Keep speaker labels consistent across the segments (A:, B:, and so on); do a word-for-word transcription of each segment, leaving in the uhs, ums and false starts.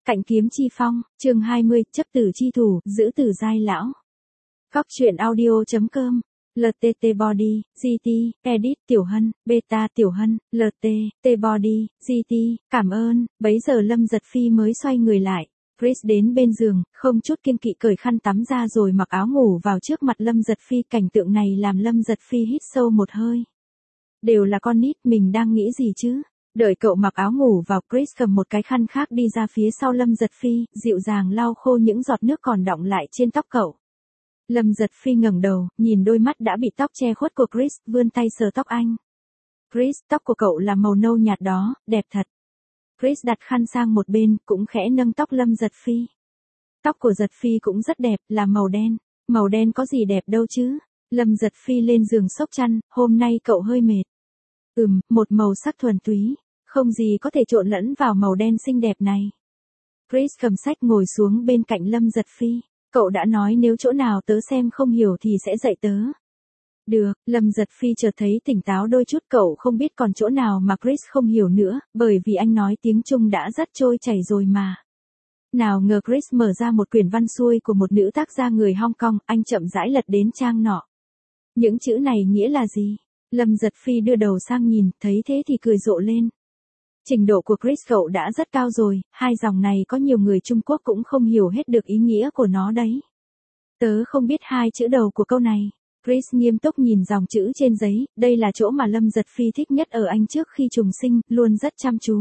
A: Cạnh kiếm chi phong, chương hai mươi, chấp tử chi thủ, giữ tử giai lão. Góc truyện audio.com, lờ tê tê Body, giê tê, Edit Tiểu Hân, Beta Tiểu Hân, lờ tê tê Body, giê tê, cảm ơn, bấy giờ Lâm Giật Phi mới xoay người lại. Chris đến bên giường, không chút kiêng kỵ cởi khăn tắm ra rồi mặc áo ngủ vào trước mặt Lâm Giật Phi. Cảnh tượng này làm Lâm Giật Phi hít sâu một hơi. Đều là con nít, mình đang nghĩ gì chứ? Đợi cậu mặc áo ngủ vào, Chris cầm một cái khăn khác đi ra phía sau Lâm Giật Phi, dịu dàng lau khô những giọt nước còn đọng lại trên tóc cậu. Lâm Giật Phi ngẩng đầu, nhìn đôi mắt đã bị tóc che khuất của Chris, vươn tay sờ tóc anh. Chris, tóc của cậu là màu nâu nhạt đó, đẹp thật. Chris đặt khăn sang một bên, cũng khẽ nâng tóc Lâm Giật Phi. Tóc của Giật Phi cũng rất đẹp, là màu đen. Màu đen có gì đẹp đâu chứ? Lâm Giật Phi lên giường xốc chăn, hôm nay cậu hơi mệt. Ừm, một màu sắc thuần túy, không gì có thể trộn lẫn vào màu đen xinh đẹp này. Chris cầm sách ngồi xuống bên cạnh Lâm Giật Phi. Cậu đã nói nếu chỗ nào tớ xem không hiểu thì sẽ dạy tớ. Được, Lâm Giật Phi chợt thấy tỉnh táo đôi chút. Cậu không biết còn chỗ nào mà Chris không hiểu nữa, bởi vì anh nói tiếng Trung đã rất trôi chảy rồi mà. Nào ngờ Chris mở ra một quyển văn xuôi của một nữ tác gia người Hong Kong, anh chậm rãi lật đến trang nọ. Những chữ này nghĩa là gì? Lâm Giật Phi đưa đầu sang nhìn, thấy thế thì cười rộ lên. Trình độ của Chris cậu đã rất cao rồi, hai dòng này có nhiều người Trung Quốc cũng không hiểu hết được ý nghĩa của nó đấy. Tớ không biết hai chữ đầu của câu này. Chris nghiêm túc nhìn dòng chữ trên giấy, đây là chỗ mà Lâm Giật Phi thích nhất ở anh trước khi trùng sinh, luôn rất chăm chú.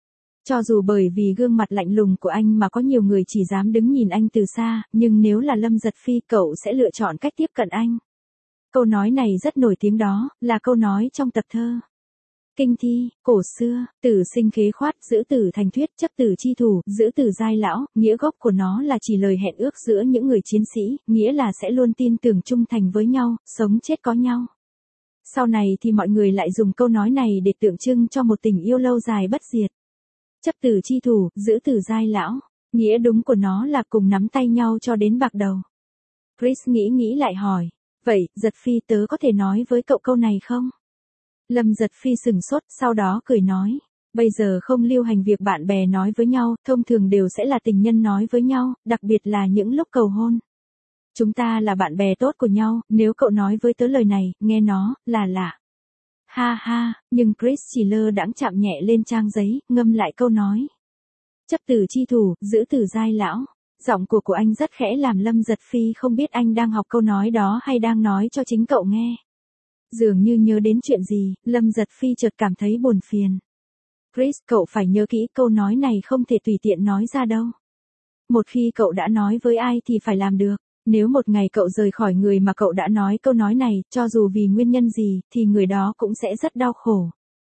A: Cho dù bởi vì gương mặt lạnh lùng của anh mà có nhiều người chỉ dám đứng nhìn anh từ xa, nhưng nếu là Lâm Giật Phi cậu sẽ lựa chọn cách tiếp cận anh. Câu nói này rất nổi tiếng đó, là câu nói trong tập thơ. Kinh thi, cổ xưa, tử sinh khế khoát, giữ tử thành thuyết, chấp tử chi thủ, giữ tử giai lão, nghĩa gốc của nó là chỉ lời hẹn ước giữa những người chiến sĩ, nghĩa là sẽ luôn tin tưởng trung thành với nhau, sống chết có nhau. Sau này thì mọi người lại dùng câu nói này để tượng trưng cho một tình yêu lâu dài bất diệt. Chấp tử chi thủ, giữ tử giai lão, nghĩa đúng của nó là cùng nắm tay nhau cho đến bạc đầu. Chris nghĩ nghĩ lại hỏi, vậy, Giật Phi tớ có thể nói với cậu câu này không? Lâm Giật Phi sừng sốt, sau đó cười nói, bây giờ không lưu hành việc bạn bè nói với nhau, thông thường đều sẽ là tình nhân nói với nhau, đặc biệt là những lúc cầu hôn. Chúng ta là bạn bè tốt của nhau, nếu cậu nói với tớ lời này, nghe nó, là lạ. Ha ha, nhưng Chris chỉ lơ đãng chạm nhẹ lên trang giấy, ngâm lại câu nói. Chấp tử chi thủ, giữ tử giai lão. Giọng của của anh rất khẽ làm Lâm Giật Phi không biết anh đang học câu nói đó hay đang nói cho chính cậu nghe. Dường như nhớ đến chuyện gì, Lâm Giật Phi chợt cảm thấy buồn phiền. Chris, cậu phải nhớ kỹ câu nói này không thể tùy tiện nói ra đâu. Một khi cậu đã nói với ai thì phải làm được. Nếu một ngày cậu rời khỏi người mà cậu đã nói câu nói này, cho dù vì nguyên nhân gì, thì người đó cũng sẽ rất đau khổ.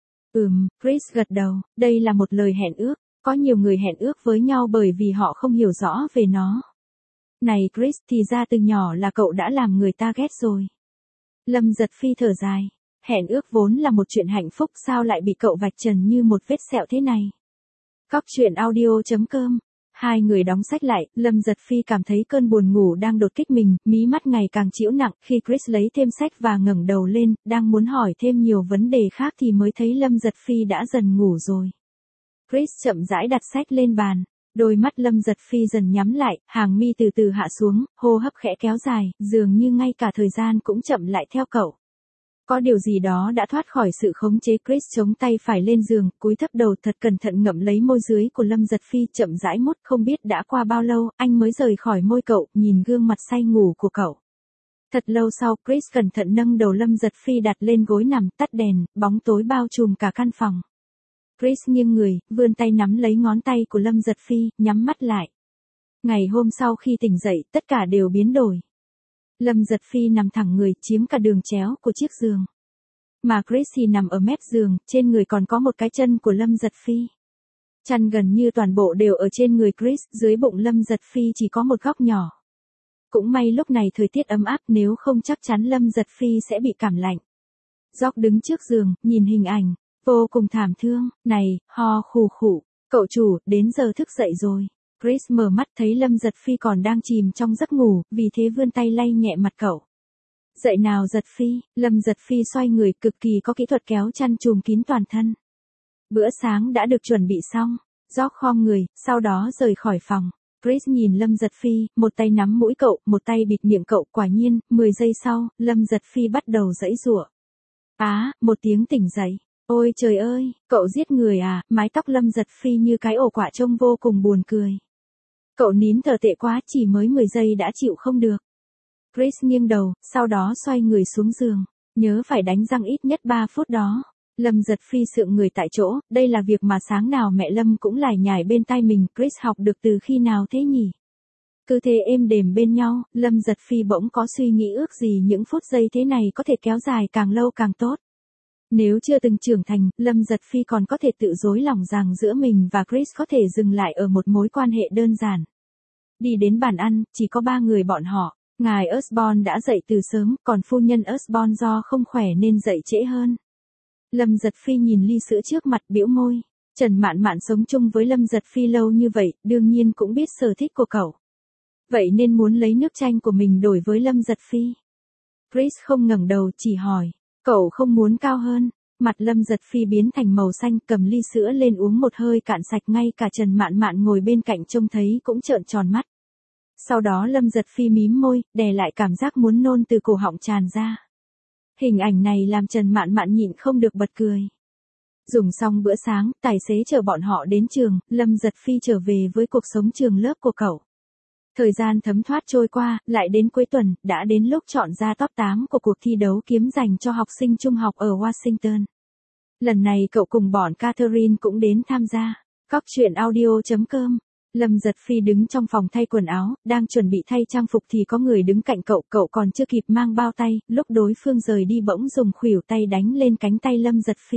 A: Ừm, Chris gật đầu, đây là một lời hẹn ước. Có nhiều người hẹn ước với nhau bởi vì họ không hiểu rõ về nó. Này Chris, thì ra từ nhỏ là cậu đã làm người ta ghét rồi. Lâm Giật Phi thở dài. Hẹn ước vốn là một chuyện hạnh phúc, sao lại bị cậu vạch trần như một vết sẹo thế này? Góc truyện audio.com. Hai người đóng sách lại, Lâm Giật Phi cảm thấy cơn buồn ngủ đang đột kích mình, mí mắt ngày càng trĩu nặng. Khi Chris lấy thêm sách và ngẩng đầu lên, đang muốn hỏi thêm nhiều vấn đề khác thì mới thấy Lâm Giật Phi đã dần ngủ rồi. Chris chậm rãi đặt sách lên bàn. Đôi mắt Lâm Giật Phi dần nhắm lại, hàng mi từ từ hạ xuống, hô hấp khẽ kéo dài, dường như ngay cả thời gian cũng chậm lại theo cậu. Có điều gì đó đã thoát khỏi sự khống chế. Chris chống tay phải lên giường, cúi thấp đầu thật cẩn thận ngậm lấy môi dưới của Lâm Giật Phi, chậm rãi mút. Không biết đã qua bao lâu, anh mới rời khỏi môi cậu, nhìn gương mặt say ngủ của cậu. Thật lâu sau, Chris cẩn thận nâng đầu Lâm Giật Phi đặt lên gối nằm, tắt đèn, bóng tối bao trùm cả căn phòng. Chris nghiêng người, vươn tay nắm lấy ngón tay của Lâm Giật Phi, nhắm mắt lại. Ngày hôm sau khi tỉnh dậy, tất cả đều biến đổi. Lâm Giật Phi nằm thẳng người, chiếm cả đường chéo của chiếc giường. Mà Chris thì nằm ở mép giường, trên người còn có một cái chân của Lâm Giật Phi. Chăn gần như toàn bộ đều ở trên người Chris, dưới bụng Lâm Giật Phi chỉ có một góc nhỏ. Cũng may lúc này thời tiết ấm áp, nếu không chắc chắn Lâm Giật Phi sẽ bị cảm lạnh. Doc đứng trước giường, nhìn hình ảnh. Vô cùng thảm thương, này, ho khù khụ, cậu chủ, đến giờ thức dậy rồi. Chris mở mắt thấy Lâm Giật Phi còn đang chìm trong giấc ngủ, vì thế vươn tay lay nhẹ mặt cậu. Dậy nào Giật Phi, Lâm Giật Phi xoay người, cực kỳ có kỹ thuật kéo chăn trùm kín toàn thân. Bữa sáng đã được chuẩn bị xong, George khom người, sau đó rời khỏi phòng. Chris nhìn Lâm Giật Phi, một tay nắm mũi cậu, một tay bịt miệng cậu. Quả nhiên, mười giây sau, Lâm Giật Phi bắt đầu giãy giụa. Á, một tiếng tỉnh dậy. Ôi trời ơi, cậu giết người à? Mái tóc Lâm Giật Phi như cái ổ quả trông vô cùng buồn cười. Cậu nín thở tệ quá, chỉ mới mười giây đã chịu không được. Chris nghiêng đầu, sau đó xoay người xuống giường. Nhớ phải đánh răng ít nhất ba phút đó. Lâm Giật Phi sượng người tại chỗ, đây là việc mà sáng nào mẹ Lâm cũng lải nhải bên tai mình. Chris học được từ khi nào thế nhỉ? Cứ thế êm đềm bên nhau, Lâm Giật Phi bỗng có suy nghĩ ước gì những phút giây thế này có thể kéo dài càng lâu càng tốt. Nếu chưa từng trưởng thành, Lâm Giật Phi còn có thể tự dối lòng rằng giữa mình và Chris có thể dừng lại ở một mối quan hệ đơn giản. Đi đến bàn ăn, chỉ có ba người bọn họ. Ngài Osborne đã dậy từ sớm, còn phu nhân Osborne do không khỏe nên dậy trễ hơn. Lâm Giật Phi nhìn ly sữa trước mặt bĩu môi. Trần Mạn Mạn sống chung với Lâm Giật Phi lâu như vậy, đương nhiên cũng biết sở thích của cậu. Vậy nên muốn lấy nước chanh của mình đổi với Lâm Giật Phi. Chris không ngẩng đầu, chỉ hỏi, cậu không muốn cao hơn? Mặt Lâm Giật Phi biến thành màu xanh, cầm ly sữa lên uống một hơi cạn sạch, ngay cả Trần Mạn Mạn ngồi bên cạnh trông thấy cũng trợn tròn mắt. Sau đó Lâm Giật Phi mím môi, đè lại cảm giác muốn nôn từ cổ họng tràn ra. Hình ảnh này làm Trần Mạn Mạn nhịn không được bật cười. Dùng xong bữa sáng, tài xế chở bọn họ đến trường, Lâm Giật Phi trở về với cuộc sống trường lớp của cậu. Thời gian thấm thoát trôi qua, lại đến cuối tuần, đã đến lúc chọn ra top tám của cuộc thi đấu kiếm dành cho học sinh trung học ở Washington. Lần này cậu cùng bọn Catherine cũng đến tham gia. Cóc truyện audio chấm com. Lâm Giật Phi đứng trong phòng thay quần áo, đang chuẩn bị thay trang phục thì có người đứng cạnh cậu, cậu còn chưa kịp mang bao tay, lúc đối phương rời đi bỗng dùng khuỷu tay đánh lên cánh tay Lâm Giật Phi.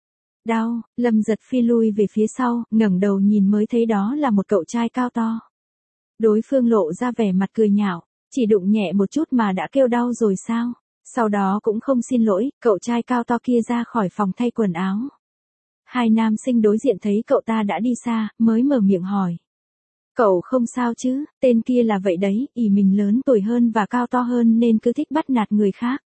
A: Đau, Lâm Giật Phi lui về phía sau, ngẩng đầu nhìn mới thấy đó là một cậu trai cao to. Đối phương lộ ra vẻ mặt cười nhạo, chỉ đụng nhẹ một chút mà đã kêu đau rồi sao? Sau đó cũng không xin lỗi, cậu trai cao to kia ra khỏi phòng thay quần áo. Hai nam sinh đối diện thấy cậu ta đã đi xa, mới mở miệng hỏi. Cậu không sao chứ? Tên kia là vậy đấy, ỷ mình lớn tuổi hơn và cao to hơn nên cứ thích bắt nạt người khác.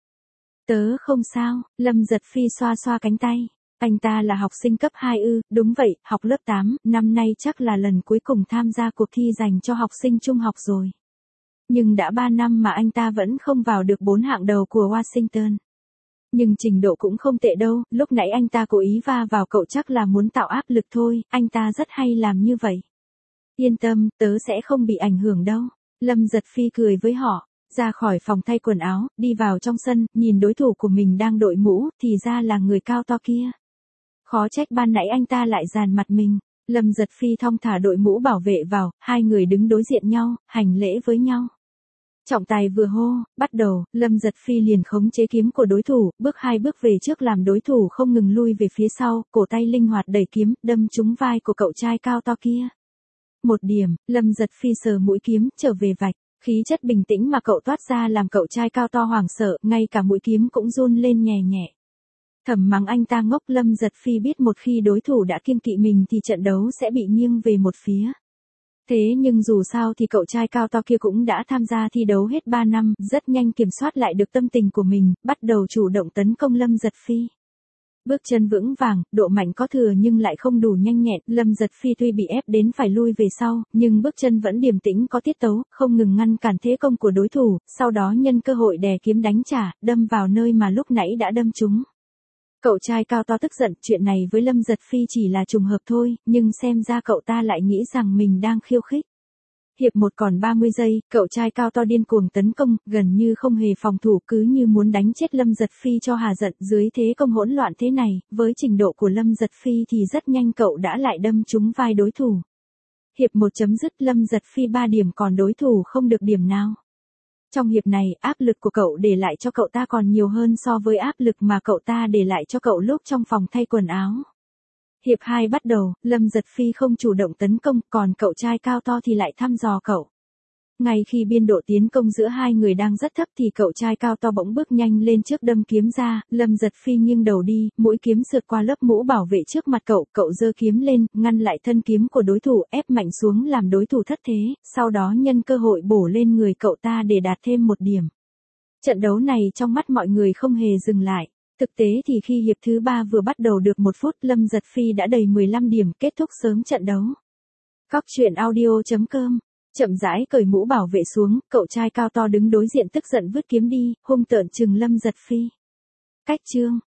A: Tớ không sao, Lâm Giật Phi xoa xoa cánh tay. Anh ta là học sinh cấp hai ư? Đúng vậy, học lớp tám, năm nay chắc là lần cuối cùng tham gia cuộc thi dành cho học sinh trung học rồi. Nhưng đã ba năm mà anh ta vẫn không vào được bốn hạng đầu của Washington. Nhưng trình độ cũng không tệ đâu, lúc nãy anh ta cố ý va vào cậu chắc là muốn tạo áp lực thôi, anh ta rất hay làm như vậy. Yên tâm, tớ sẽ không bị ảnh hưởng đâu. Lâm Giật Phi cười với họ, ra khỏi phòng thay quần áo, đi vào trong sân, nhìn đối thủ của mình đang đội mũ, thì ra là người cao to kia. Khó trách ban nãy anh ta lại dàn mặt mình. Lâm Giật Phi thong thả đội mũ bảo vệ vào, hai người đứng đối diện nhau, hành lễ với nhau. Trọng tài vừa hô, bắt đầu, Lâm Giật Phi liền khống chế kiếm của đối thủ, bước hai bước về trước làm đối thủ không ngừng lui về phía sau, cổ tay linh hoạt đẩy kiếm, đâm trúng vai của cậu trai cao to kia. Một điểm, Lâm Giật Phi sờ mũi kiếm, trở về vạch, khí chất bình tĩnh mà cậu toát ra làm cậu trai cao to hoảng sợ, ngay cả mũi kiếm cũng run lên nhẹ nhẹ. Thầm mắng anh ta ngốc. Lâm Giật Phi biết một khi đối thủ đã kiêng kỵ mình thì trận đấu sẽ bị nghiêng về một phía. Thế nhưng dù sao thì cậu trai cao to kia cũng đã tham gia thi đấu hết ba năm, rất nhanh kiểm soát lại được tâm tình của mình, bắt đầu chủ động tấn công Lâm Giật Phi. Bước chân vững vàng, độ mạnh có thừa nhưng lại không đủ nhanh nhẹn, Lâm Giật Phi tuy bị ép đến phải lui về sau, nhưng bước chân vẫn điềm tĩnh có tiết tấu, không ngừng ngăn cản thế công của đối thủ, sau đó nhân cơ hội đè kiếm đánh trả, đâm vào nơi mà lúc nãy đã đâm trúng. Cậu trai cao to tức giận, chuyện này với Lâm Giật Phi chỉ là trùng hợp thôi, nhưng xem ra cậu ta lại nghĩ rằng mình đang khiêu khích. Hiệp một còn ba mươi giây, cậu trai cao to điên cuồng tấn công, gần như không hề phòng thủ, cứ như muốn đánh chết Lâm Giật Phi cho hà giận. Dưới thế công hỗn loạn thế này, với trình độ của Lâm Giật Phi thì rất nhanh cậu đã lại đâm trúng vai đối thủ. Hiệp một chấm dứt, Lâm Giật Phi ba điểm còn đối thủ không được điểm nào. Trong hiệp này, áp lực của cậu để lại cho cậu ta còn nhiều hơn so với áp lực mà cậu ta để lại cho cậu lúc trong phòng thay quần áo. Hiệp hai bắt đầu, Lâm Giật Phi không chủ động tấn công, còn cậu trai cao to thì lại thăm dò cậu. Ngay khi biên độ tiến công giữa hai người đang rất thấp thì cậu trai cao to bỗng bước nhanh lên trước đâm kiếm ra, Lâm Giật Phi nghiêng đầu đi, mũi kiếm sượt qua lớp mũ bảo vệ trước mặt cậu, cậu giơ kiếm lên, ngăn lại thân kiếm của đối thủ, ép mạnh xuống làm đối thủ thất thế, sau đó nhân cơ hội bổ lên người cậu ta để đạt thêm một điểm. Trận đấu này trong mắt mọi người không hề dừng lại. Thực tế thì khi hiệp thứ ba vừa bắt đầu được một phút, Lâm Giật Phi đã đầy mười lăm điểm, kết thúc sớm trận đấu. Cóc truyện audio chấm com. Chậm rãi cởi mũ bảo vệ xuống, cậu trai cao to đứng đối diện tức giận vứt kiếm đi, hung tợn trừng Lâm Giật Phi. Cách chương